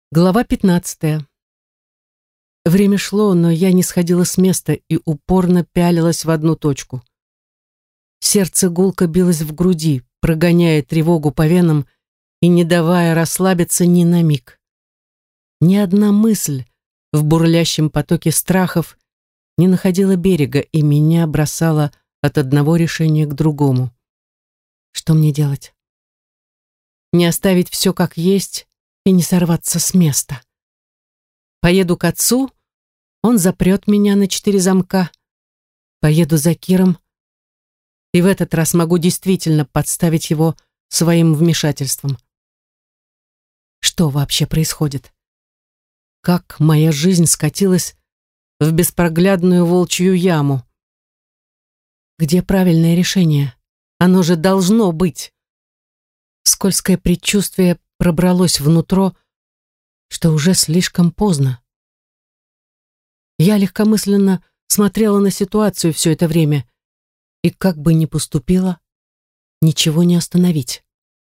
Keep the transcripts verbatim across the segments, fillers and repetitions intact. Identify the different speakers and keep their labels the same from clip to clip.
Speaker 1: Глава пятнадцатая. Время шло, но я не сходила с места и упорно пялилась в одну точку. Сердце гулко билось в груди, прогоняя тревогу по венам и не давая расслабиться ни на миг. Ни одна мысль в бурлящем потоке страхов не находила берега и меня бросала от одного решения к другому. Что мне делать? Не оставить все как есть и не сорваться с места. Поеду к отцу, он запрет меня на четыре замка. Поеду за Киром, и в этот раз могу действительно подставить его своим вмешательством. Что вообще происходит? Как моя жизнь скатилась в беспроглядную волчью яму? Где правильное решение? Оно же должно быть. Скользкое предчувствие пробралось внутрь, что уже слишком поздно. Я легкомысленно смотрела на ситуацию все это время, и как бы ни поступила, ничего не остановить.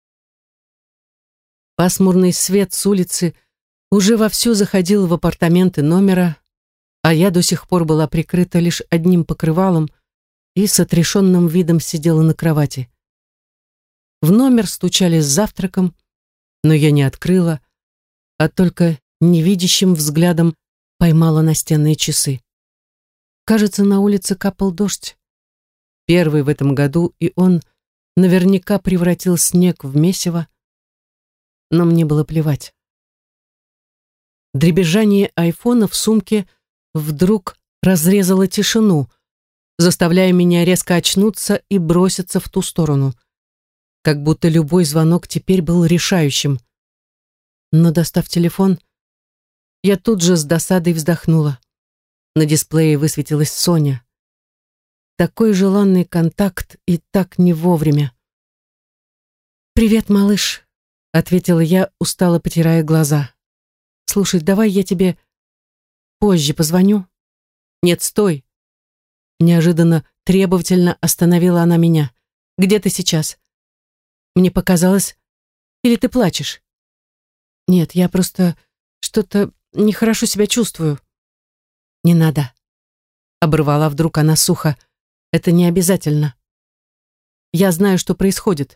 Speaker 1: Пасмурный свет с улицы уже вовсю заходил в апартаменты номера, а я до сих пор была прикрыта лишь одним покрывалом и с отрешенным видом сидела на кровати. В номер стучали с завтраком, но я не открыла, а только невидящим взглядом поймала настенные часы. Кажется, на улице капал дождь. Первый в этом году, и он наверняка превратил снег в месиво, но мне было плевать. Дребезжание айфона в сумке вдруг разрезало тишину, заставляя меня резко очнуться и броситься в ту сторону. Как будто любой звонок теперь был решающим. Но, достав телефон, я тут же с досадой вздохнула. На дисплее высветилась Соня. Такой желанный контакт и так не вовремя. «Привет, малыш», — ответила я, устало потирая глаза. «Слушай, давай я тебе позже позвоню». «Нет, стой!» Неожиданно требовательно остановила она меня. «Где ты сейчас? Мне показалось, или ты плачешь?» «Нет, я просто что-то нехорошо себя чувствую». «Не надо», — оборвала вдруг она сухо. «Это не обязательно. Я знаю, что происходит».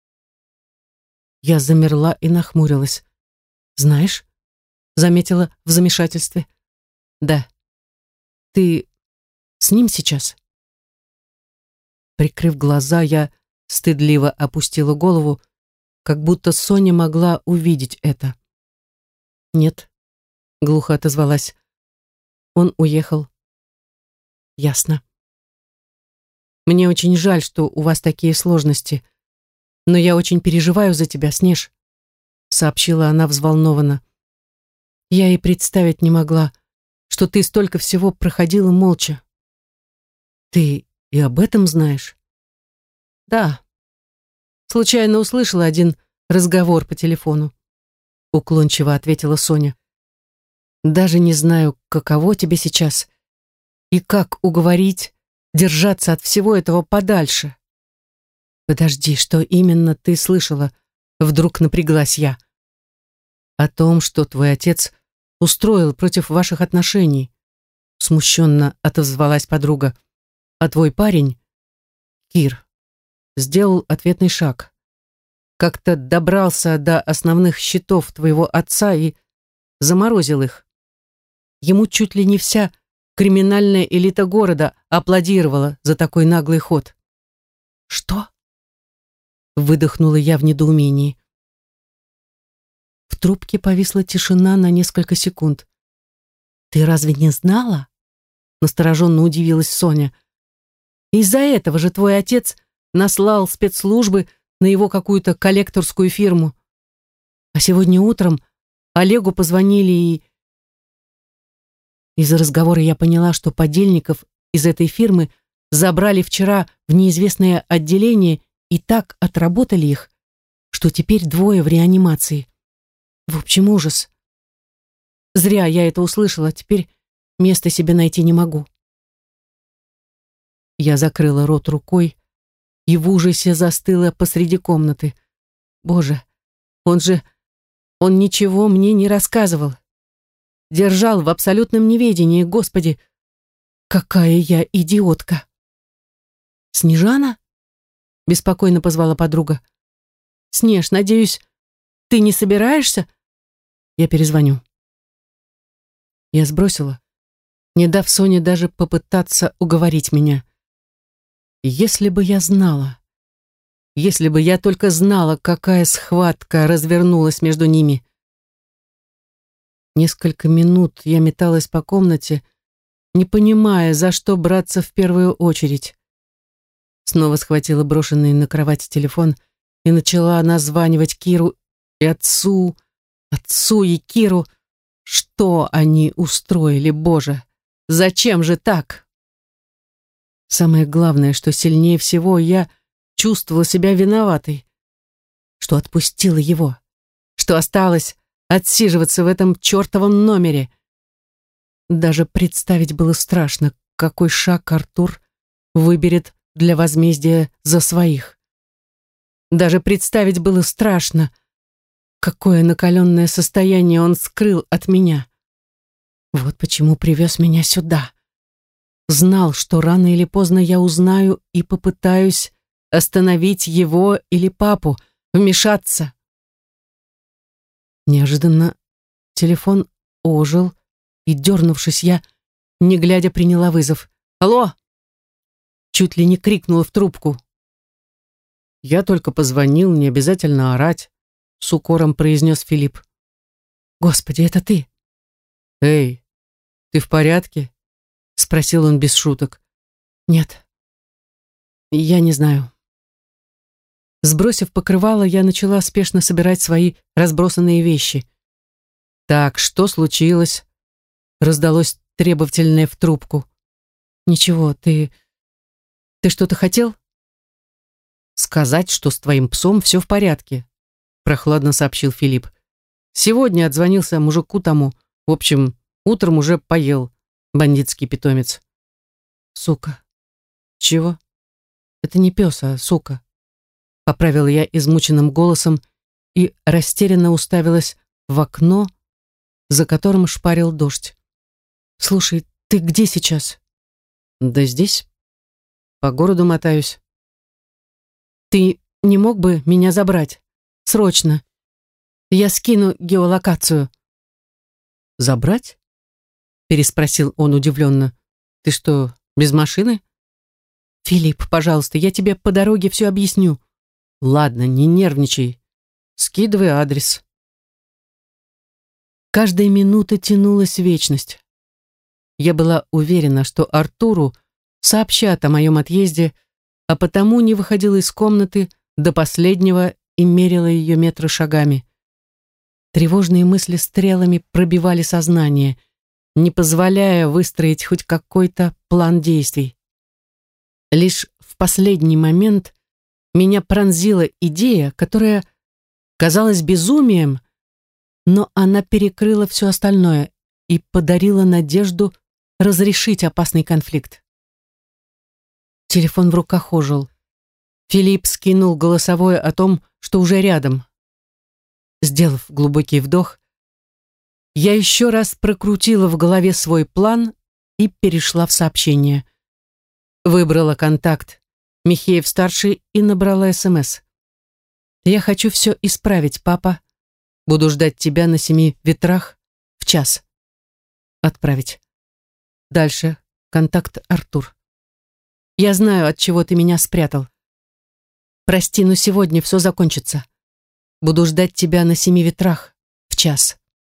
Speaker 1: Я замерла и нахмурилась. «Знаешь?» — заметила в замешательстве. «Да. Ты с ним сейчас?» Прикрыв глаза, я стыдливо опустила голову, как будто Соня могла увидеть это. «Нет», — глухо отозвалась. «Он уехал». «Ясно. Мне очень жаль, что у вас такие сложности, но я очень переживаю за тебя, Снеж», — сообщила она взволнованно. «Я и представить не могла, что ты столько всего проходила молча». «Ты и об этом знаешь?» «Да. Случайно услышала один разговор по телефону», — уклончиво ответила Соня. «Даже не знаю, каково тебе сейчас и как уговорить держаться от всего этого подальше». «Подожди, что именно ты слышала?» — вдруг напряглась я. «О том, что твой отец устроил против ваших отношений», — смущенно отозвалась подруга. «А твой парень, Кир, сделал ответный шаг. Как-то добрался до основных счетов твоего отца и заморозил их. Ему чуть ли не вся криминальная элита города аплодировала за такой наглый ход». «Что?» — выдохнула я в недоумении. В трубке повисла тишина на несколько секунд. «Ты разве не знала?» — настороженно удивилась Соня. «Из-за этого же твой отец наслал спецслужбы на его какую-то коллекторскую фирму. А сегодня утром Олегу позвонили и...» Из разговора я поняла, что подельников из этой фирмы забрали вчера в неизвестное отделение и так отработали их, что теперь двое в реанимации. В общем, ужас. Зря я это услышала, теперь места себе найти не могу. Я закрыла рот рукой и в ужасе застыла посреди комнаты. Боже, он же Он ничего мне не рассказывал. Держал в абсолютном неведении. Господи, какая я идиотка. «Снежана?» — беспокойно позвала подруга. «Снеж, надеюсь, ты не собираешься?» «Я перезвоню». Я сбросила, не дав Соне даже попытаться уговорить меня. Если бы я знала, если бы я только знала, какая схватка развернулась между ними. Несколько минут я металась по комнате, не понимая, за что браться в первую очередь. Снова схватила брошенный на кровать телефон и начала названивать Киру и отцу, отцу и Киру. Что они устроили, Боже? Зачем же так? Самое главное, что сильнее всего я чувствовала себя виноватой, что отпустила его, что осталась отсиживаться в этом чертовом номере. Даже представить было страшно, какой шаг Артур выберет для возмездия за своих. Даже представить было страшно, какое накаленное состояние он скрыл от меня. Вот почему привез меня сюда. Знал, что рано или поздно я узнаю и попытаюсь остановить его или папу, вмешаться. Неожиданно телефон ожил, и, дернувшись, я, не глядя, приняла вызов. «Алло!» Чуть ли не крикнула в трубку. «Я только позвонил, не обязательно орать», — с укором произнес Филипп. «Господи, это ты!» «Эй, ты в порядке?» — спросил он без шуток. «Нет, я не знаю». Сбросив покрывало, я начала спешно собирать свои разбросанные вещи. «Так, что случилось?» — раздалось требовательное в трубку. «Ничего, ты... ты что-то хотел?» «Сказать, что с твоим псом все в порядке», — прохладно сообщил Филипп. «Сегодня отзвонился мужику тому. В общем, утром уже поел бандитский питомец». «Сука». «Чего?» «Это не пес, а сука», — поправила я измученным голосом и растерянно уставилась в окно, за которым шпарил дождь. «Слушай, ты где сейчас?» «Да здесь. По городу мотаюсь». «Ты не мог бы меня забрать? Срочно. Я скину геолокацию». «Забрать?» — переспросил он удивленно. «Ты что, без машины?» «Филипп, пожалуйста, я тебе по дороге все объясню». «Ладно, не нервничай. Скидывай адрес». Каждая минута тянулась в вечность. Я была уверена, что Артуру сообщат о моем отъезде, а потому не выходила из комнаты до последнего и мерила ее метры шагами. Тревожные мысли стрелами пробивали сознание, не позволяя выстроить хоть какой-то план действий. Лишь в последний момент меня пронзила идея, которая казалась безумием, но она перекрыла все остальное и подарила надежду разрешить опасный конфликт. Телефон в руках ожил. Филипп скинул голосовое о том, что уже рядом. Сделав глубокий вдох, я еще раз прокрутила в голове свой план и перешла в сообщение. Выбрала контакт Михеев-старший и набрала СМС. «Я хочу все исправить, папа. Буду ждать тебя на семи ветрах в час». Отправить. Дальше. Контакт Артур. «Я знаю, от чего ты меня спрятал. Прости, но сегодня все закончится. Буду ждать тебя на семи ветрах в час».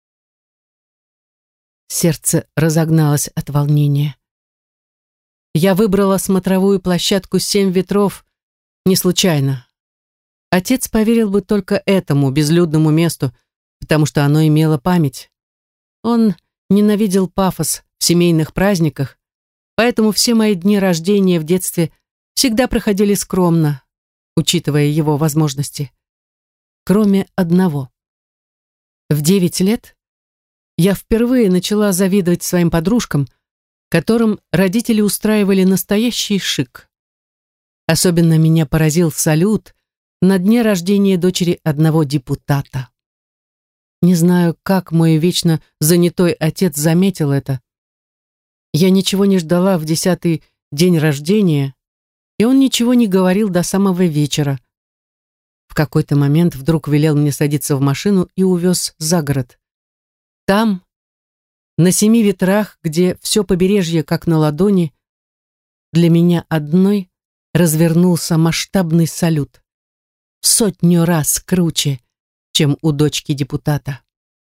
Speaker 1: Сердце разогналось от волнения. Я выбрала смотровую площадку «Семь ветров» не случайно. Отец поверил бы только этому безлюдному месту, потому что оно имело память. Он ненавидел пафос в семейных праздниках, поэтому все мои дни рождения в детстве всегда проходили скромно, учитывая его возможности. Кроме одного. В девять лет я впервые начала завидовать своим подружкам, которым родители устраивали настоящий шик. Особенно меня поразил салют на дне рождения дочери одного депутата. Не знаю, как мой вечно занятой отец заметил это. Я ничего не ждала в десятый день рождения, и он ничего не говорил до самого вечера. В какой-то момент вдруг велел мне садиться в машину и увез за город. Там, на семи ветрах, где все побережье как на ладони, для меня одной развернулся масштабный салют. В сотню раз круче, чем у дочки депутата.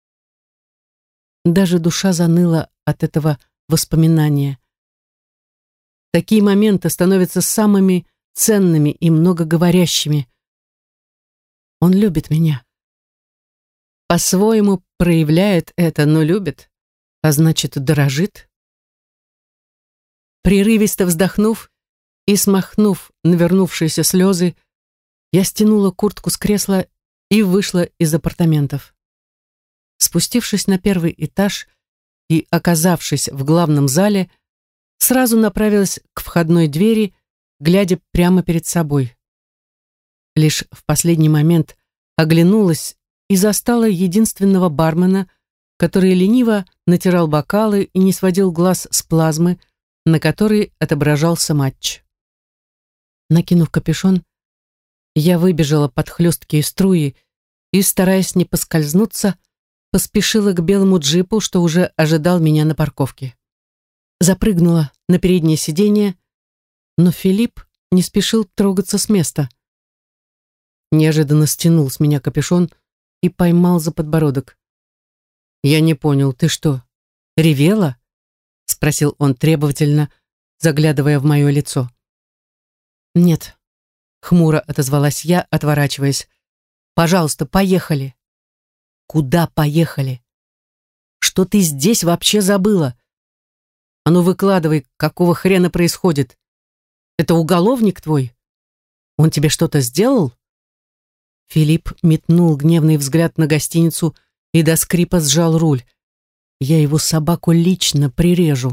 Speaker 1: Даже душа заныла от этого воспоминания. Такие моменты становятся самыми ценными и многоговорящими. Он любит меня. По-своему проявляет это, но любит, а значит, дорожит. Прерывисто вздохнув и смахнув навернувшиеся слезы, я стянула куртку с кресла и вышла из апартаментов. Спустившись на первый этаж и оказавшись в главном зале, сразу направилась к входной двери, глядя прямо перед собой. Лишь в последний момент оглянулась и застала единственного бармена, который лениво натирал бокалы и не сводил глаз с плазмы, на которой отображался матч. Накинув капюшон, я выбежала под хлесткие струи и, стараясь не поскользнуться, поспешила к белому джипу, что уже ожидал меня на парковке. Запрыгнула на переднее сиденье, но Филипп не спешил трогаться с места. Неожиданно стянул с меня капюшон и поймал за подбородок. «Я не понял, ты что, ревела?» — спросил он требовательно, заглядывая в мое лицо. «Нет», — хмуро отозвалась я, отворачиваясь. «Пожалуйста, поехали». «Куда поехали? Что ты здесь вообще забыла? А ну выкладывай, какого хрена происходит? Это уголовник твой? Он тебе что-то сделал?» Филипп метнул гневный взгляд на гостиницу и до скрипа сжал руль. «Я его собаку лично прирежу».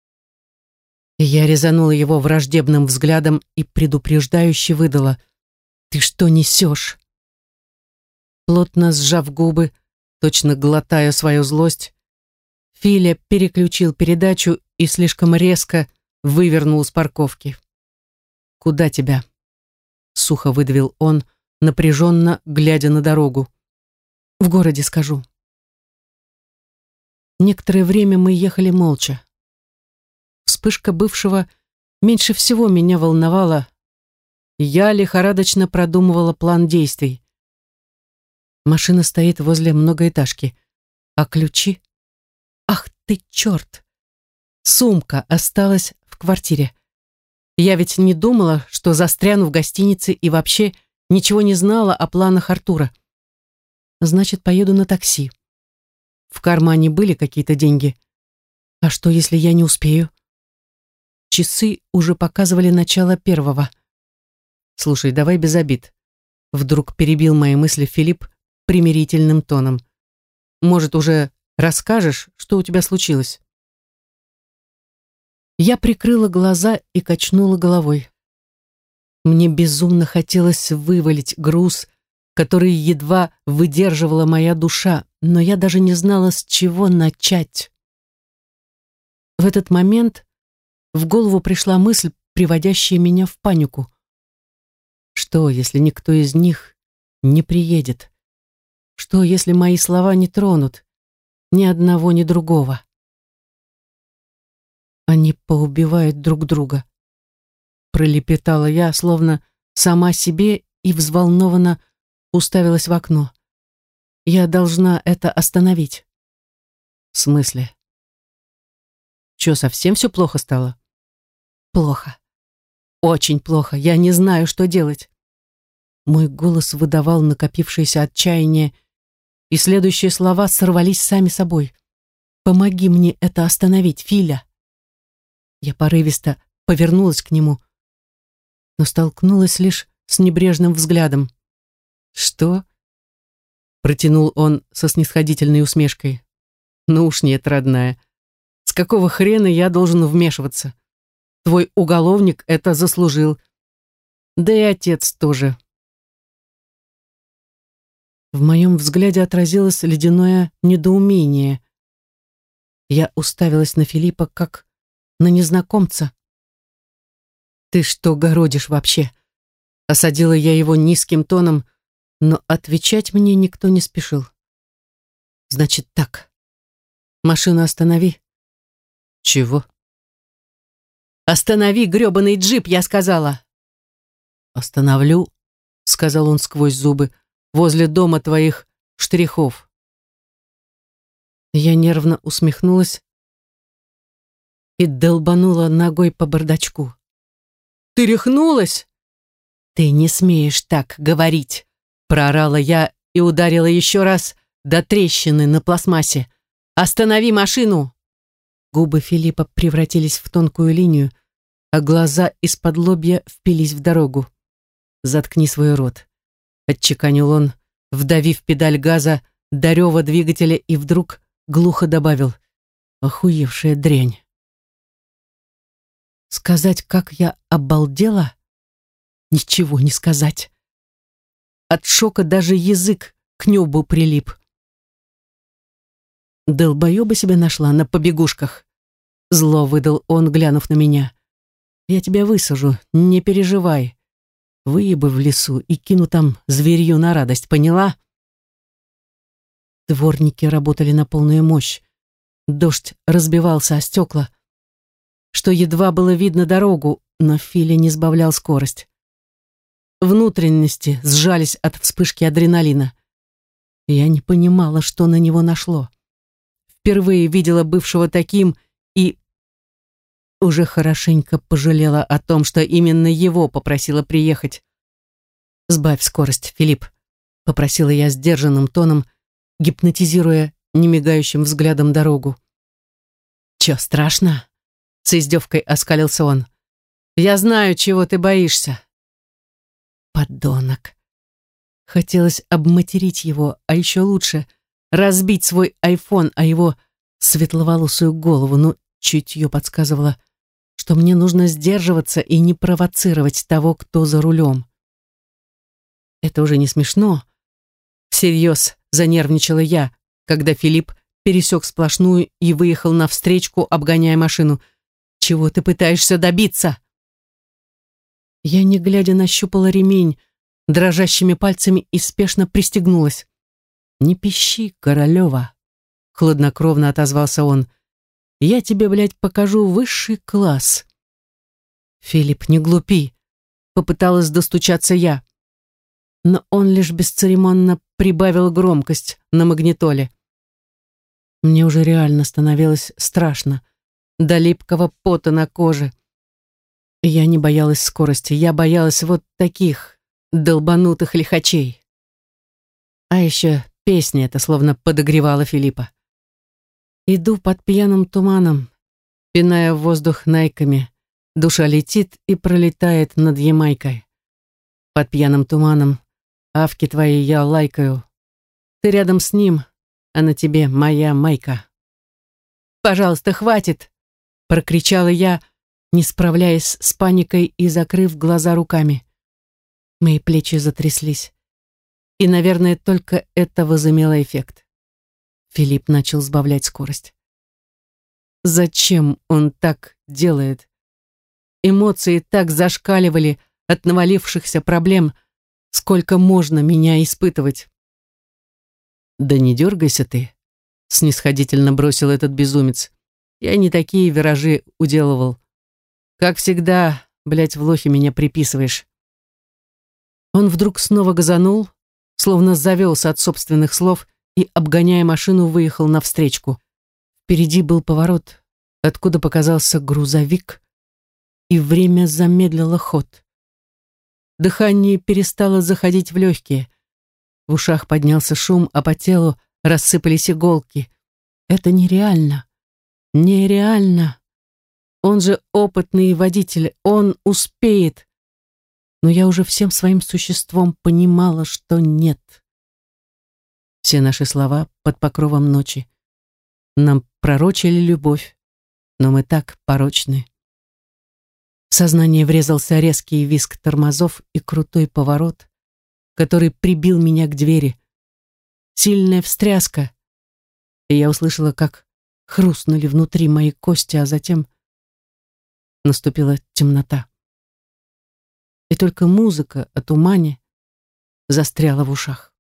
Speaker 1: Я резанула его враждебным взглядом и предупреждающе выдала: «Ты что несешь?» Плотно сжав губы, точно глотая свою злость, Филя переключил передачу и слишком резко вывернул с парковки. «Куда тебя?» — сухо выдавил он, напряженно глядя на дорогу. «В городе скажу». Некоторое время мы ехали молча. Вспышка бывшего меньше всего меня волновала. Я лихорадочно продумывала план действий. Машина стоит возле многоэтажки. А ключи? Ах ты черт! Сумка осталась в квартире. Я ведь не думала, что застряну в гостинице и вообще ничего не знала о планах Артура. Значит, поеду на такси. В кармане были какие-то деньги. А что, если я не успею? Часы уже показывали начало первого. «Слушай, давай без обид», — вдруг перебил мои мысли Филипп примирительным тоном. «Может, уже расскажешь, что у тебя случилось?» Я прикрыла глаза и качнула головой. Мне безумно хотелось вывалить груз, который едва выдерживала моя душа, но я даже не знала, с чего начать. В этот момент в голову пришла мысль, приводящая меня в панику. Что, если никто из них не приедет? Что, если мои слова не тронут ни одного, ни другого? Они поубивают друг друга. Пролепетала я, словно сама себе, и взволнованно уставилась в окно. Я должна это остановить. В смысле? Че, совсем все плохо стало? Плохо. Очень плохо. Я не знаю, что делать. Мой голос выдавал накопившееся отчаяние, и следующие слова сорвались сами собой. «Помоги мне это остановить, Филя!» Я порывисто повернулась к нему, но столкнулась лишь с небрежным взглядом. «Что?» — протянул он со снисходительной усмешкой. «Ну уж нет, родная. С какого хрена я должен вмешиваться? Твой уголовник это заслужил. Да и отец тоже. В моем взгляде отразилось ледяное недоумение. Я уставилась на Филиппа, как на незнакомца. «Ты что городишь вообще?» Осадила я его низким тоном, но отвечать мне никто не спешил. «Значит так. Машину останови». «Чего?» «Останови грёбаный джип», я сказала. «Остановлю», — сказал он сквозь зубы, «возле дома твоих штрихов». Я нервно усмехнулась и долбанула ногой по бардачку. «Ты рехнулась?» «Ты не смеешь так говорить», — проорала я и ударила еще раз до трещины на пластмассе. «Останови машину!» Губы Филиппа превратились в тонкую линию, а глаза из-под лобья впились в дорогу. «Заткни свой рот», — отчеканил он, вдавив педаль газа до рева двигателя и вдруг глухо добавил: «Охуевшая дрянь». Сказать, как я обалдела? Ничего не сказать. От шока даже язык к небу прилип. «Долбоеба себе нашла на побегушках», — зло выдал он, глянув на меня. «Я тебя высажу, не переживай. Выебу в лесу и кину там зверью на радость, поняла?» Дворники работали на полную мощь. Дождь разбивался о стекла, что едва было видно дорогу, но Филя не сбавлял скорость. Внутренности сжались от вспышки адреналина. Я не понимала, что на него нашло. Впервые видела бывшего таким и уже хорошенько пожалела о том, что именно его попросила приехать. «Сбавь скорость, Филипп», — попросила я сдержанным тоном, гипнотизируя немигающим взглядом дорогу. «Чё, страшно?» — с издевкой оскалился он. «Я знаю, чего ты боишься». Подонок. Хотелось обматерить его, а еще лучше разбить свой айфон о его светловолосую голову, но чутье подсказывало, что мне нужно сдерживаться и не провоцировать того, кто за рулем. Это уже не смешно. Всерьез занервничала я, когда Филипп пересек сплошную и выехал навстречку, обгоняя машину. «Чего ты пытаешься добиться?» Я, не глядя, нащупала ремень дрожащими пальцами и спешно пристегнулась. «Не пищи, Королева», — хладнокровно отозвался он. «Я тебе, блядь, покажу высший класс». «Филипп, не глупи», — попыталась достучаться я. Но он лишь бесцеремонно прибавил громкость на магнитоле. Мне уже реально становилось страшно, до липкого пота на коже. Я не боялась скорости, я боялась вот таких долбанутых лихачей. А еще песня эта словно подогревала Филиппа. Иду под пьяным туманом, пиная в воздух найками. Душа летит и пролетает над Ямайкой. Под пьяным туманом авки твои я лайкаю. Ты рядом с ним, а на тебе моя майка. «Пожалуйста, хватит!» — прокричала я, не справляясь с паникой и закрыв глаза руками. Мои плечи затряслись. И, наверное, только это возымело эффект. Филипп начал сбавлять скорость. Зачем он так делает? Эмоции так зашкаливали от навалившихся проблем, сколько можно меня испытывать. «Да не дергайся ты», — снисходительно бросил этот безумец. «Я не такие виражи уделывал. Как всегда, блядь, в лохе меня приписываешь». Он вдруг снова газанул, словно завелся от собственных слов и, обгоняя машину, выехал навстречку. Впереди был поворот, откуда показался грузовик, и время замедлило ход. Дыхание перестало заходить в легкие. В ушах поднялся шум, а по телу рассыпались иголки. Это нереально. Нереально. Он же опытный водитель, он успеет. Но я уже всем своим существом понимала, что нет. Все наши слова под покровом ночи. Нам пророчили любовь, но мы так порочны. В сознание врезался резкий визг тормозов и крутой поворот, который прибил меня к двери, сильная встряска, и я услышала, как хрустнули внутри мои кости, а затем наступила темнота. И только музыка о тумане застряла в ушах.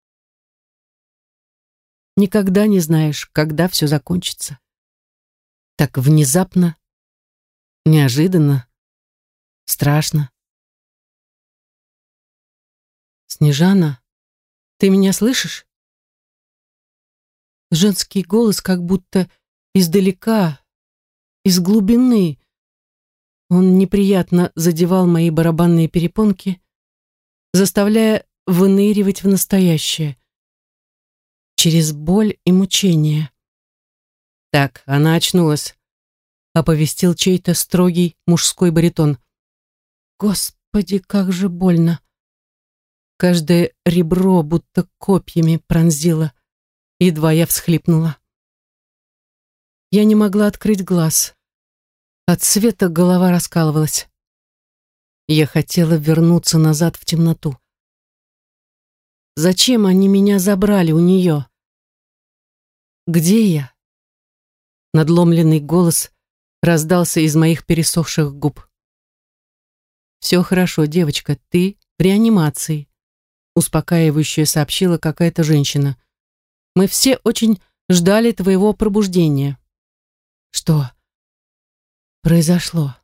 Speaker 1: Никогда не знаешь, когда все закончится. Так внезапно, неожиданно, страшно. «Снежана, ты меня слышишь?» Женский голос как будто издалека, из глубины. Он неприятно задевал мои барабанные перепонки, заставляя выныривать в настоящее, через боль и мучение. «Так, она очнулась», — оповестил чей-то строгий мужской баритон. «Господи, как же больно!» Каждое ребро будто копьями пронзило. Едва я всхлипнула. Я не могла открыть глаз. От света голова раскалывалась. Я хотела вернуться назад в темноту. Зачем они меня забрали у нее? Где я? Надломленный голос раздался из моих пересохших губ. «Все хорошо, девочка, ты в реанимации», успокаивающе сообщила какая-то женщина. «Мы все очень ждали твоего пробуждения». Что произошло?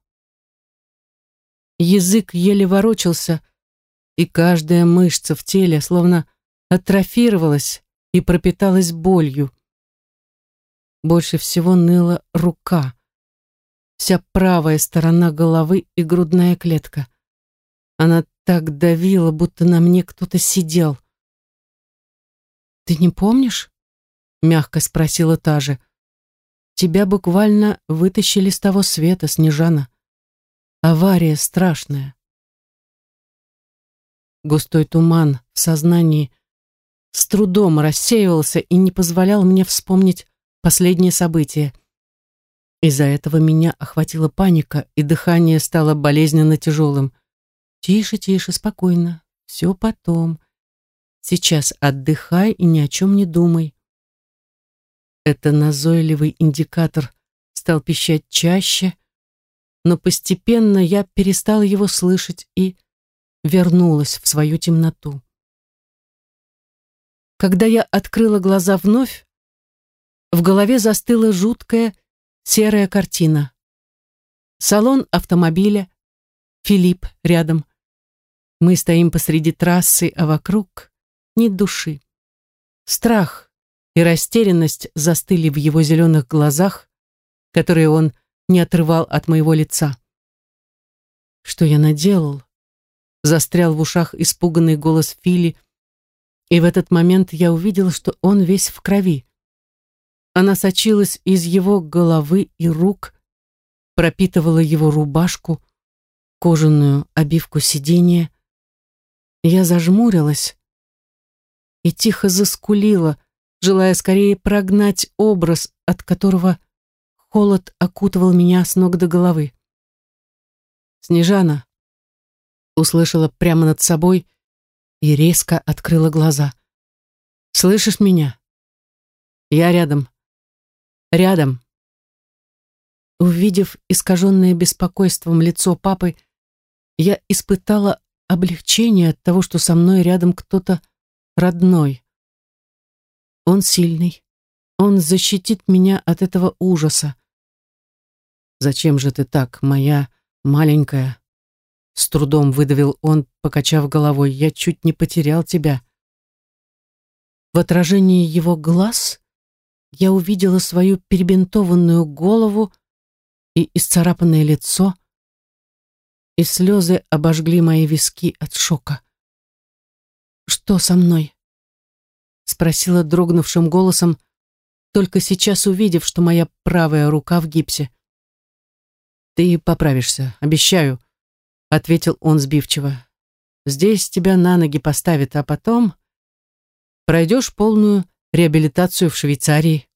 Speaker 1: Язык еле ворочался, и каждая мышца в теле словно атрофировалась и пропиталась болью. Больше всего ныла рука, вся правая сторона головы и грудная клетка. Она так давила, будто на мне кто-то сидел. «Ты не помнишь?» — мягко спросила та же. «Тебя буквально вытащили с того света, Снежана. Авария страшная». Густой туман в сознании с трудом рассеивался и не позволял мне вспомнить последние события. Из-за этого меня охватила паника, и дыхание стало болезненно тяжелым. «Тише, тише, спокойно. Все потом. Сейчас отдыхай и ни о чем не думай». Это назойливый индикатор стал пищать чаще, но постепенно я перестала его слышать и вернулась в свою темноту. Когда я открыла глаза вновь, в голове застыла жуткая серая картина. Салон автомобиля, Филипп рядом. Мы стоим посреди трассы, а вокруг ни души. Страх и растерянность застыли в его зеленых глазах, которые он не отрывал от моего лица. Что я наделал? Застрял в ушах испуганный голос Фили, и в этот момент я увидела, что он весь в крови. Она сочилась из его головы и рук, пропитывала его рубашку, кожаную обивку сиденья. Я зажмурилась и тихо заскулила, желая скорее прогнать образ, от которого холод окутывал меня с ног до головы. «Снежана!» услышала прямо над собой и резко открыла глаза. «Слышишь меня? Я рядом. Рядом». Увидев искаженное беспокойством лицо папы, я испытала облегчение от того, что со мной рядом кто-то родной. Он сильный. Он защитит меня от этого ужаса. «Зачем же ты так, моя маленькая?» С трудом выдавил он, покачав головой. «Я чуть не потерял тебя». В отражении его глаз я увидела свою перебинтованную голову и исцарапанное лицо, и слезы обожгли мои виски от шока. «Что со мной?» — спросила дрогнувшим голосом, только сейчас увидев, что моя правая рука в гипсе. «Ты поправишься, обещаю», — ответил он сбивчиво. «Здесь тебя на ноги поставят, а потом пройдешь полную реабилитацию в Швейцарии».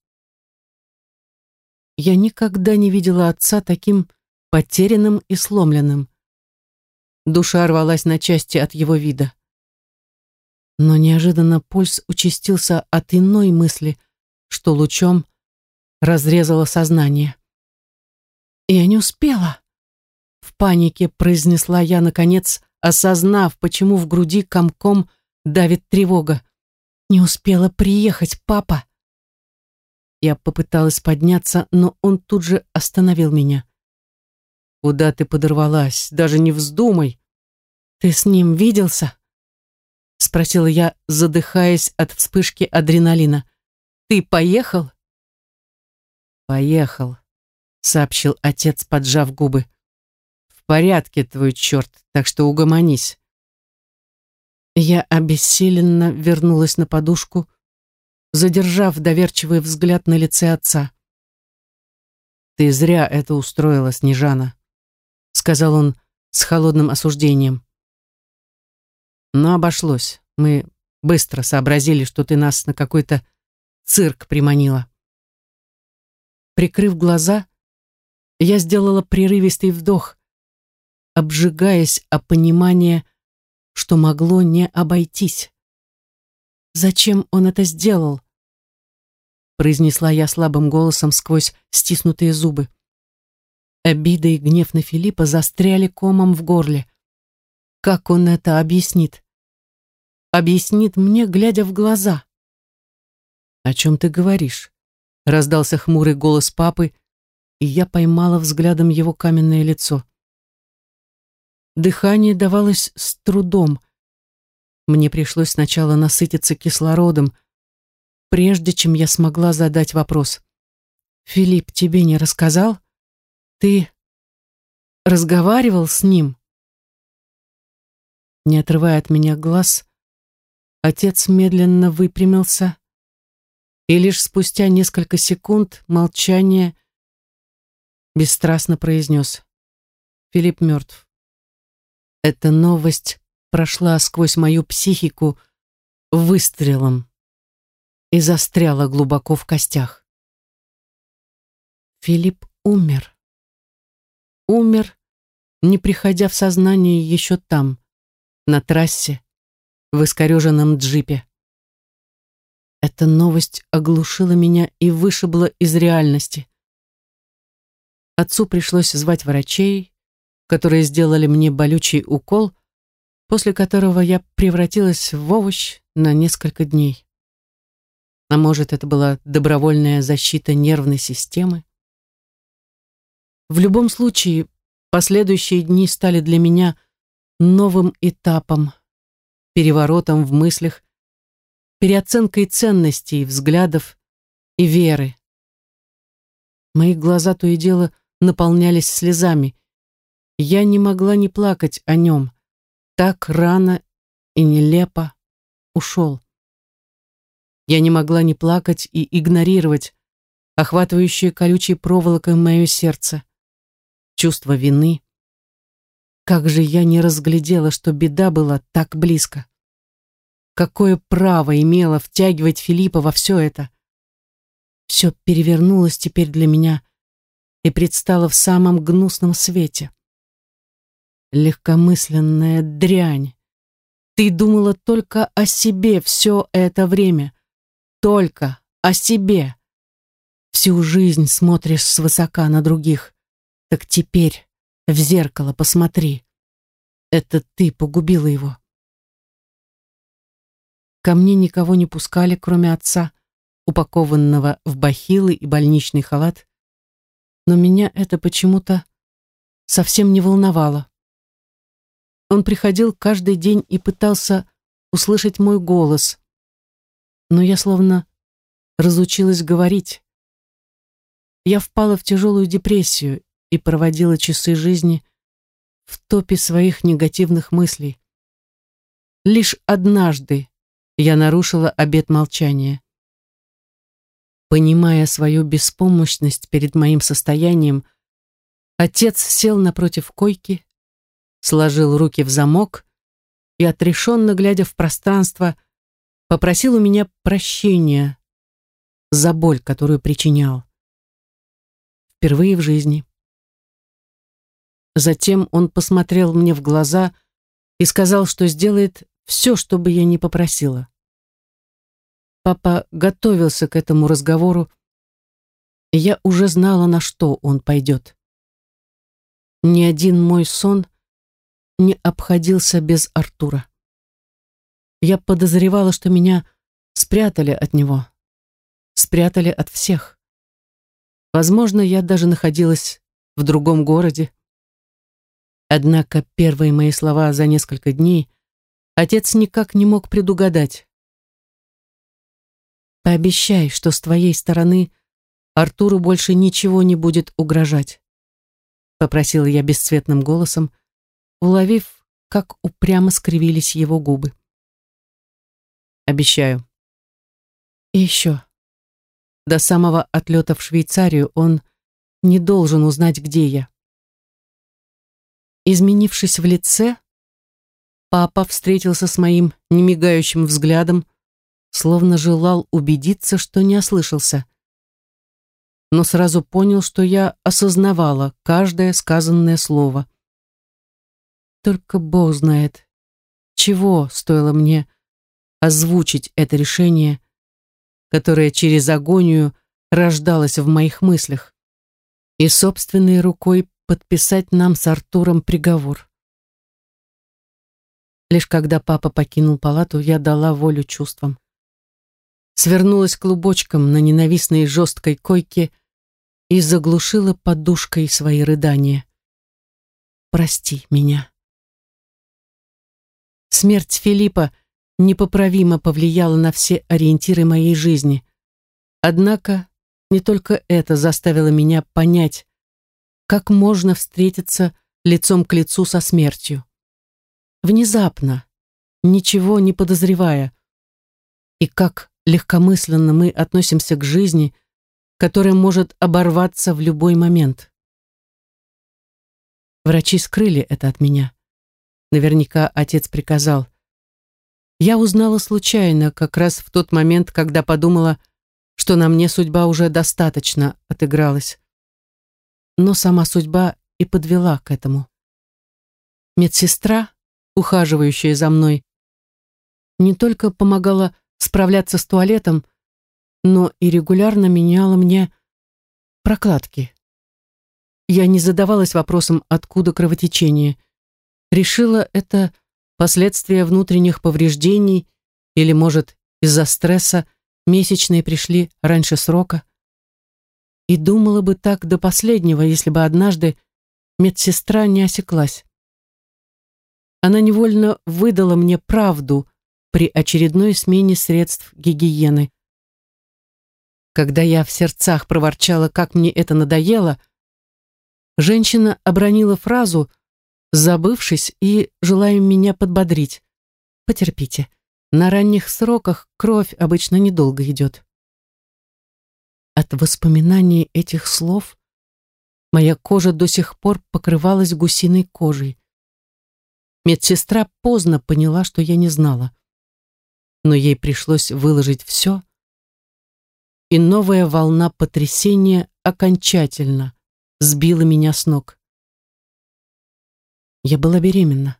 Speaker 1: Я никогда не видела отца таким потерянным и сломленным. Душа рвалась на части от его вида. Но неожиданно пульс участился от иной мысли, что лучом разрезало сознание. «Я не успела!» В панике произнесла я, наконец, осознав, почему в груди комком давит тревога. «Не успела приехать, папа!» Я попыталась подняться, но он тут же остановил меня. «Куда ты подорвалась? Даже не вздумай!» «Ты с ним виделся?» Спросила я, задыхаясь от вспышки адреналина. «Ты поехал?» «Поехал», — сообщил отец, поджав губы. «В порядке, твой черт, так что угомонись». Я обессиленно вернулась на подушку, задержав доверчивый взгляд на лице отца. «Ты зря это устроила, Снежана», — сказал он с холодным осуждением. «Но обошлось. Мы быстро сообразили, что ты нас на какой-то цирк приманила». Прикрыв глаза, я сделала прерывистый вдох, обжигаясь о понимание, что могло не обойтись. «Зачем он это сделал?» произнесла я слабым голосом сквозь стиснутые зубы. Обида и гнев на Филиппа застряли комом в горле. Как он это объяснит? Объяснит мне, глядя в глаза. «О чем ты говоришь?» Раздался хмурый голос папы, и я поймала взглядом его каменное лицо. Дыхание давалось с трудом. Мне пришлось сначала насытиться кислородом, прежде чем я смогла задать вопрос. «Филипп тебе не рассказал? Ты разговаривал с ним?» Не отрывая от меня глаз, отец медленно выпрямился, и лишь спустя несколько секунд молчания бесстрастно произнес: «Филипп мертв». Эта новость прошла сквозь мою психику выстрелом и застряла глубоко в костях. Филипп умер. Умер, не приходя в сознание еще там, на трассе, в искореженном джипе. Эта новость оглушила меня и вышибла из реальности. Отцу пришлось звать врачей, которые сделали мне болючий укол, после которого я превратилась в овощ на несколько дней. А может, это была добровольная защита нервной системы? В любом случае, последующие дни стали для меня новым этапом, переворотом в мыслях, переоценкой ценностей, взглядов и веры. Мои глаза то и дело наполнялись слезами. Я не могла не плакать о нем. Так рано и нелепо ушел. Я не могла не плакать и игнорировать охватывающее колючей проволокой мое сердце, чувство вины. Как же я не разглядела, что беда была так близко. Какое право имела втягивать Филиппа во все это? Все перевернулось теперь для меня и предстало в самом гнусном свете. Легкомысленная дрянь. Ты думала только о себе все это время. Только о себе. Всю жизнь смотришь свысока на других. Так теперь в зеркало посмотри. Это ты погубила его. Ко мне никого не пускали, кроме отца, упакованного в бахилы и больничный халат, но меня это почему-то совсем не волновало. Он приходил каждый день и пытался услышать мой голос, но я словно разучилась говорить. Я впала в тяжелую депрессию и проводила часы жизни в топе своих негативных мыслей. Лишь однажды я нарушила обет молчания. Понимая свою беспомощность перед моим состоянием, отец сел напротив койки, сложил руки в замок и, отрешенно глядя в пространство, попросил у меня прощения за боль, которую причинял. Впервые в жизни. Затем он посмотрел мне в глаза и сказал, что сделает все, что бы я ни попросила. Папа готовился к этому разговору, и я уже знала, на что он пойдет. Ни один мой сон не обходился без Артура. Я подозревала, что меня спрятали от него, спрятали от всех. Возможно, я даже находилась в другом городе. Однако первые мои слова за несколько дней отец никак не мог предугадать. «Пообещай, что с твоей стороны Артуру больше ничего не будет угрожать», попросила я бесцветным голосом, уловив, как упрямо скривились его губы. «Обещаю». И еще. До самого отлета в Швейцарию он не должен узнать, где я. Изменившись в лице, папа встретился с моим немигающим взглядом, словно желал убедиться, что не ослышался. Но сразу понял, что я осознавала каждое сказанное слово. Только Бог знает, чего стоило мне озвучить это решение, которое через агонию рождалось в моих мыслях, и собственной рукой подписать нам с Артуром приговор. Лишь когда папа покинул палату, я дала волю чувствам. Свернулась клубочком на ненавистной жесткой койке и заглушила подушкой свои рыдания. «Прости меня». Смерть Филиппа непоправимо повлияла на все ориентиры моей жизни. Однако не только это заставило меня понять, как можно встретиться лицом к лицу со смертью. Внезапно, ничего не подозревая, и как легкомысленно мы относимся к жизни, которая может оборваться в любой момент. Врачи скрыли это от меня. Наверняка отец приказал. Я узнала случайно, как раз в тот момент, когда подумала, что на мне судьба уже достаточно отыгралась. Но сама судьба и подвела к этому. Медсестра, ухаживающая за мной, не только помогала справляться с туалетом, но и регулярно меняла мне прокладки. Я не задавалась вопросом, откуда кровотечение. Решила, это последствия внутренних повреждений или, может, из-за стресса месячные пришли раньше срока. И думала бы так до последнего, если бы однажды медсестра не осеклась. Она невольно выдала мне правду при очередной смене средств гигиены. Когда я в сердцах проворчала, как мне это надоело, женщина обронила фразу, забывшись и желая меня подбодрить. «Потерпите, на ранних сроках кровь обычно недолго идет». От воспоминаний этих слов моя кожа до сих пор покрывалась гусиной кожей. Медсестра поздно поняла, что я не знала. Но ей пришлось выложить все, и новая волна потрясения окончательно сбила меня с ног. Я была беременна.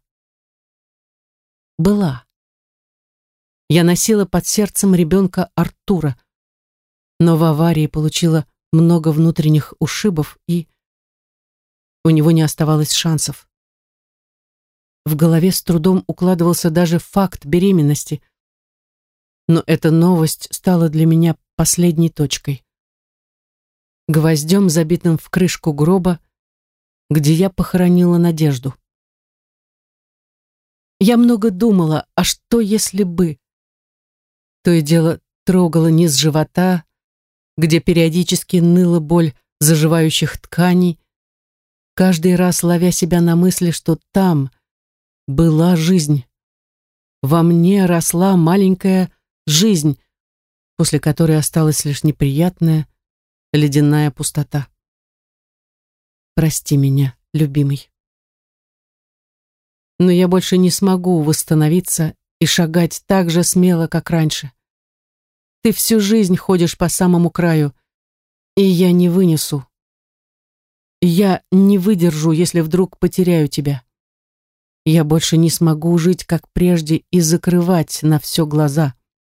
Speaker 1: Была. Я носила под сердцем ребенка Артура, но в аварии получила много внутренних ушибов, и у него не оставалось шансов. В голове с трудом укладывался даже факт беременности, но эта новость стала для меня последней точкой. Гвоздем, забитым в крышку гроба, где я похоронила надежду. Я много думала, а что если бы? То и дело трогала низ живота, где периодически ныла боль заживающих тканей, каждый раз ловя себя на мысли, что там была жизнь. Во мне росла маленькая жизнь, после которой осталась лишь неприятная ледяная пустота. Прости меня, любимый. Но я больше не смогу восстановиться и шагать так же смело, как раньше. Ты всю жизнь ходишь по самому краю, и я не вынесу. Я не выдержу, если вдруг потеряю тебя. я больше не смогу жить, как прежде, и закрывать на все глаза.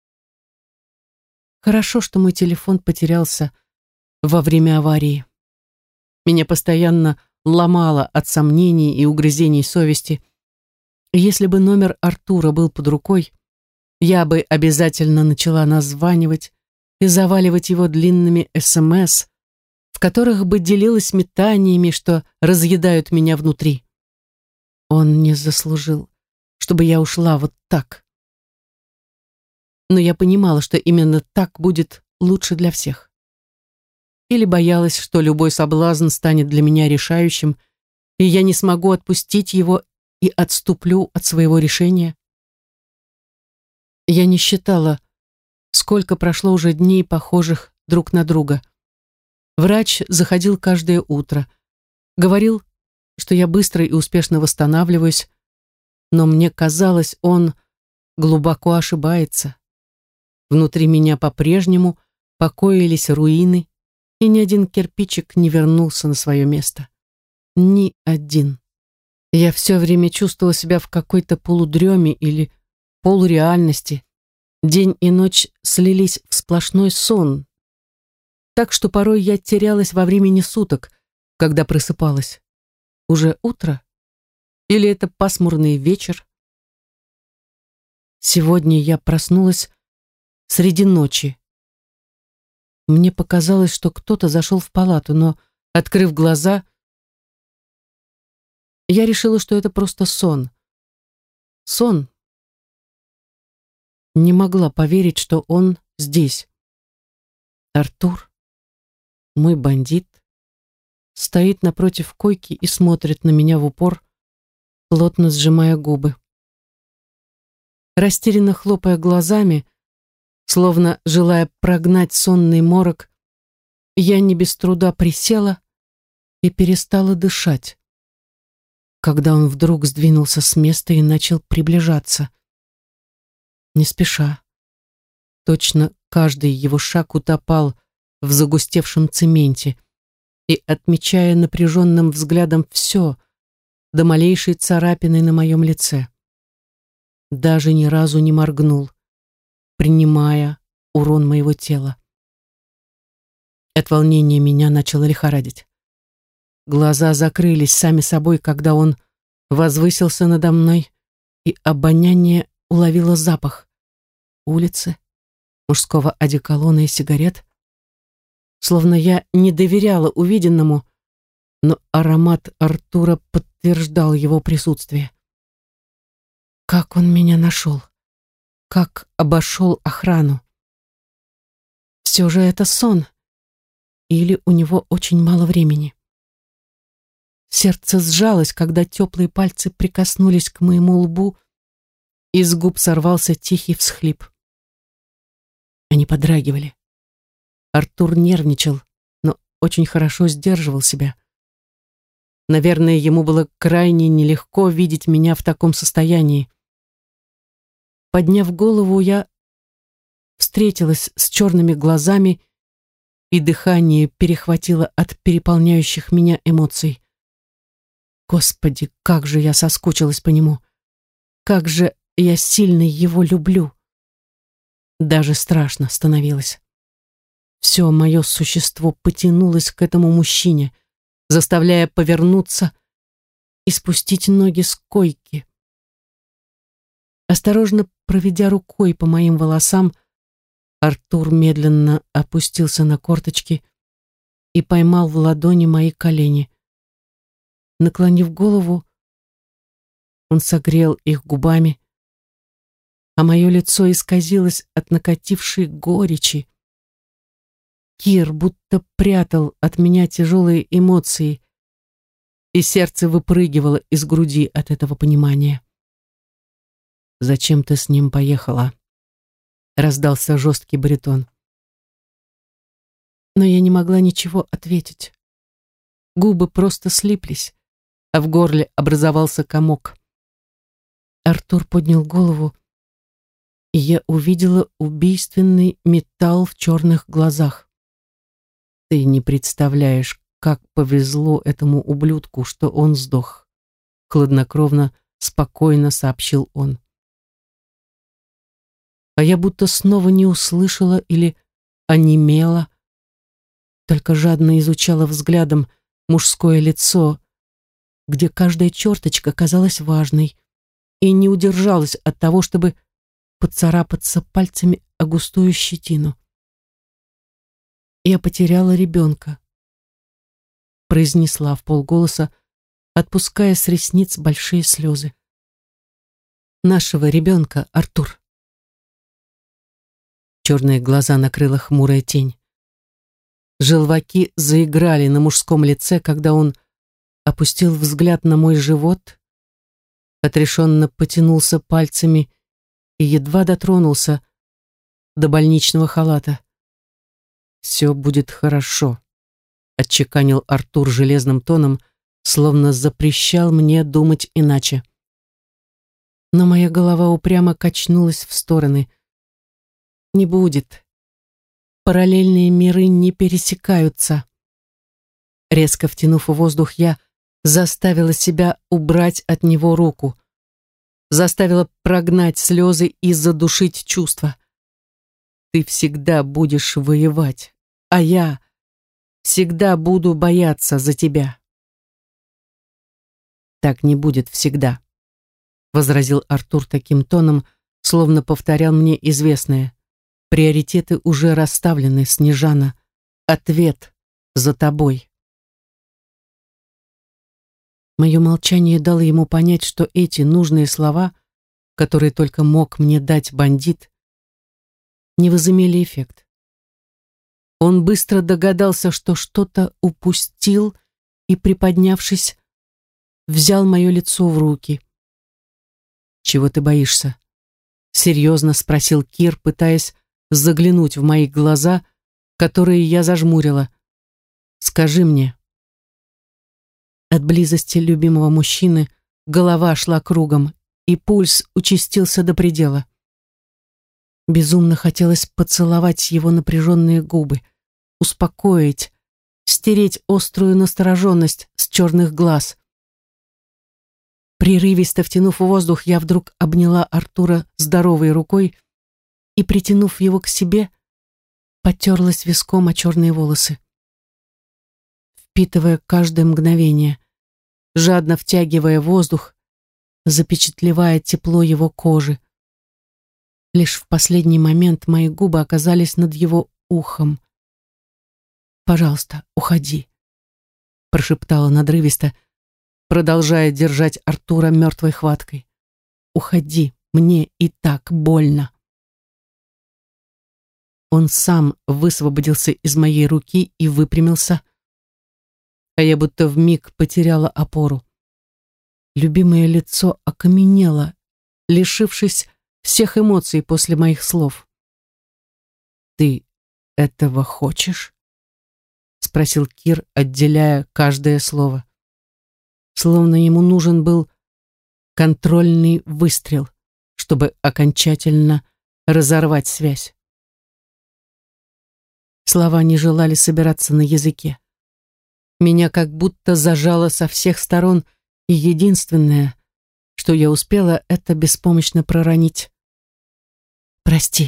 Speaker 1: Хорошо, что мой телефон потерялся во время аварии. Меня постоянно ломало от сомнений и угрызений совести. Если бы номер Артура был под рукой, я бы обязательно начала названивать и заваливать его длинными СМС, в которых бы делилась метаниями, что разъедают меня внутри. Он не заслужил, чтобы я ушла вот так. Но я понимала, что именно так будет лучше для всех. Или боялась, что любой соблазн станет для меня решающим, и я не смогу отпустить его и отступлю от своего решения. Я не считала, сколько прошло уже дней, похожих друг на друга. Врач заходил каждое утро, говорил, что я быстро и успешно восстанавливаюсь, но мне казалось, он глубоко ошибается. Внутри меня по-прежнему покоились руины, и ни один кирпичик не вернулся на свое место. Ни один. Я все время чувствовала себя в какой-то полудреме или полуреальности. День и ночь слились в сплошной сон, так что порой я терялась во времени суток, когда просыпалась. Уже утро? Или это пасмурный вечер? Сегодня я проснулась среди ночи. Мне показалось, что кто-то зашел в палату, но, открыв глаза, я решила, что это просто сон. Сон. Не могла поверить, что он здесь. Артур, мой бандит, стоит напротив койки и смотрит на меня в упор, плотно сжимая губы. Растерянно хлопая глазами, словно желая прогнать сонный морок, я не без труда присела и перестала дышать, когда он вдруг сдвинулся с места и начал приближаться. Не спеша. Точно каждый его шаг утопал в загустевшем цементе, и, отмечая напряженным взглядом все, до малейшей царапины на моем лице. Даже ни разу не моргнул, принимая урон моего тела. От волнения меня начало лихорадить. Глаза закрылись сами собой, когда он возвысился надо мной, и обоняние уловило запах улицы, мужского одеколона и сигарет. Словно я не доверяла увиденному, но аромат Артура подтверждал его присутствие. Как он меня нашел? Как обошел охрану? Все же это сон. Или у него очень мало времени? Сердце сжалось, когда теплые пальцы прикоснулись к моему лбу, и с губ сорвался тихий всхлип. Они подрагивали. Артур нервничал, но очень хорошо сдерживал себя. Наверное, ему было крайне нелегко видеть меня в таком состоянии. Подняв голову, я встретилась с черными глазами, и дыхание перехватило от переполняющих меня эмоций. Господи, как же я соскучилась по нему! Как же я сильно его люблю! Даже страшно становилось. Все мое существо потянулось к этому мужчине, заставляя повернуться и спустить ноги с койки. Осторожно проведя рукой по моим волосам, Артур медленно опустился на корточки и поймал в ладони мои колени. Наклонив голову, он согрел их губами, а мое лицо исказилось от накатившей горечи. Кир будто прятал от меня тяжелые эмоции, и сердце выпрыгивало из груди от этого понимания. «Зачем ты с ним поехала?» — раздался жесткий баритон. Но я не могла ничего ответить. Губы просто слиплись, а в горле образовался комок. Артур поднял голову, и я увидела убийственный металл в черных глазах. «Ты не представляешь, как повезло этому ублюдку, что он сдох», — хладнокровно спокойно сообщил он. А я будто снова не услышала или онемела, только жадно изучала взглядом мужское лицо, где каждая черточка казалась важной, и не удержалась от того, чтобы поцарапаться пальцами о густую щетину. «Я потеряла ребенка», — произнесла вполголоса, отпуская с ресниц большие слезы. «Нашего ребенка, Артур». Черные глаза накрыла хмурая тень. Желваки заиграли на мужском лице, когда он опустил взгляд на мой живот, отрешенно потянулся пальцами и едва дотронулся до больничного халата. «Все будет хорошо», — отчеканил Артур железным тоном, словно запрещал мне думать иначе. Но моя голова упрямо качнулась в стороны. «Не будет. Параллельные миры не пересекаются». Резко втянув воздух, я заставила себя убрать от него руку, заставила прогнать слезы и задушить чувства. «Ты всегда будешь воевать, а я всегда буду бояться за тебя». «Так не будет всегда», — возразил Артур таким тоном, словно повторял мне известное. «Приоритеты уже расставлены, Снежана. Ответ за тобой». Мое молчание дало ему понять, что эти нужные слова, которые только мог мне дать бандит, не возымели эффект. Он быстро догадался, что что-то упустил, и, приподнявшись, взял мое лицо в руки. «Чего ты боишься?» — серьезно спросил Кир, пытаясь заглянуть в мои глаза, которые я зажмурила. «Скажи мне». От близости любимого мужчины голова шла кругом, и пульс участился до предела. Безумно хотелось поцеловать его напряженные губы, успокоить, стереть острую настороженность с черных глаз. Прерывисто втянув воздух, я вдруг обняла Артура здоровой рукой и, притянув его к себе, потерлась виском о черные волосы. Впитывая каждое мгновение, жадно втягивая воздух, запечатлевая тепло его кожи. Лишь в последний момент мои губы оказались над его ухом. «Пожалуйста, уходи», — прошептала надрывисто, продолжая держать Артура мертвой хваткой. «Уходи, мне и так больно». Он сам высвободился из моей руки и выпрямился, а я будто вмиг потеряла опору. Любимое лицо окаменело, лишившись всех эмоций после моих слов. «Ты этого хочешь?» — спросил Кир, отделяя каждое слово. Словно ему нужен был контрольный выстрел, чтобы окончательно разорвать связь. Слова не желали собираться на языке. Меня как будто зажало со всех сторон, и единственное, что я успела, это беспомощно проронить: «Прости».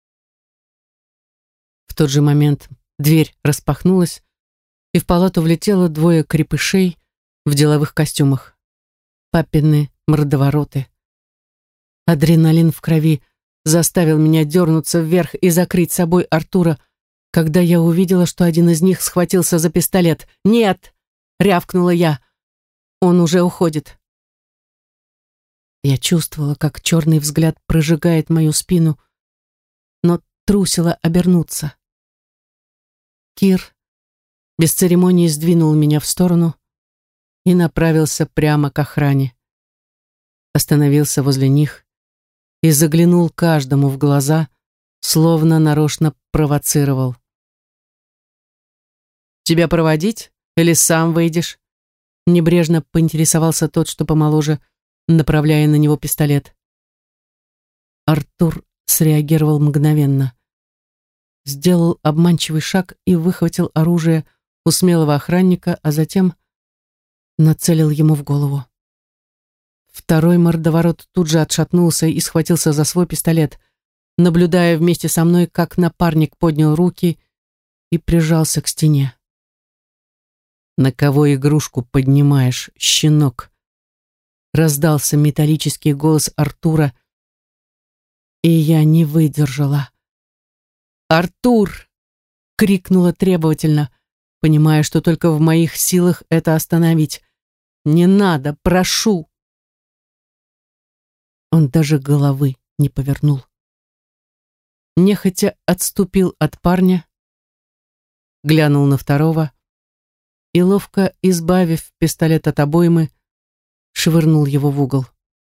Speaker 1: В тот же момент дверь распахнулась, и в палату влетело двое крепышей в деловых костюмах. Папины мордовороты. Адреналин в крови заставил меня дернуться вверх и закрыть собой Артура, когда я увидела, что один из них схватился за пистолет. «Нет!» — рявкнула я. «Он уже уходит». Я чувствовала, как черный взгляд прожигает мою спину, но трусила обернуться. Кир без церемонии сдвинул меня в сторону и направился прямо к охране. Остановился возле них и заглянул каждому в глаза, словно нарочно провоцировал. «Тебя проводить или сам выйдешь?» Небрежно поинтересовался тот, что помоложе, направляя на него пистолет. Артур среагировал мгновенно. Сделал обманчивый шаг и выхватил оружие у смелого охранника, а затем нацелил ему в голову. Второй мордоворот тут же отшатнулся и схватился за свой пистолет, наблюдая вместе со мной, как напарник поднял руки и прижался к стене. «На кого игрушку поднимаешь, щенок?» Раздался металлический голос Артура, и я не выдержала. «Артур!» — крикнула требовательно, понимая, что только в моих силах это остановить. «Не надо, прошу!» Он даже головы не повернул. Нехотя отступил от парня, глянул на второго и, ловко избавив пистолет от обоймы, швырнул его в угол.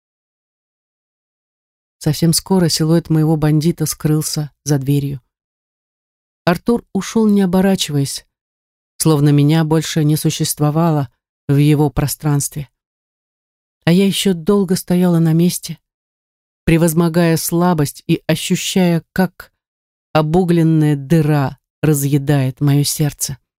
Speaker 1: Совсем скоро силуэт моего бандита скрылся за дверью. Артур ушел, не оборачиваясь, словно меня больше не существовало в его пространстве. А я еще долго стояла на месте, превозмогая слабость и ощущая, как обугленная дыра разъедает мое сердце.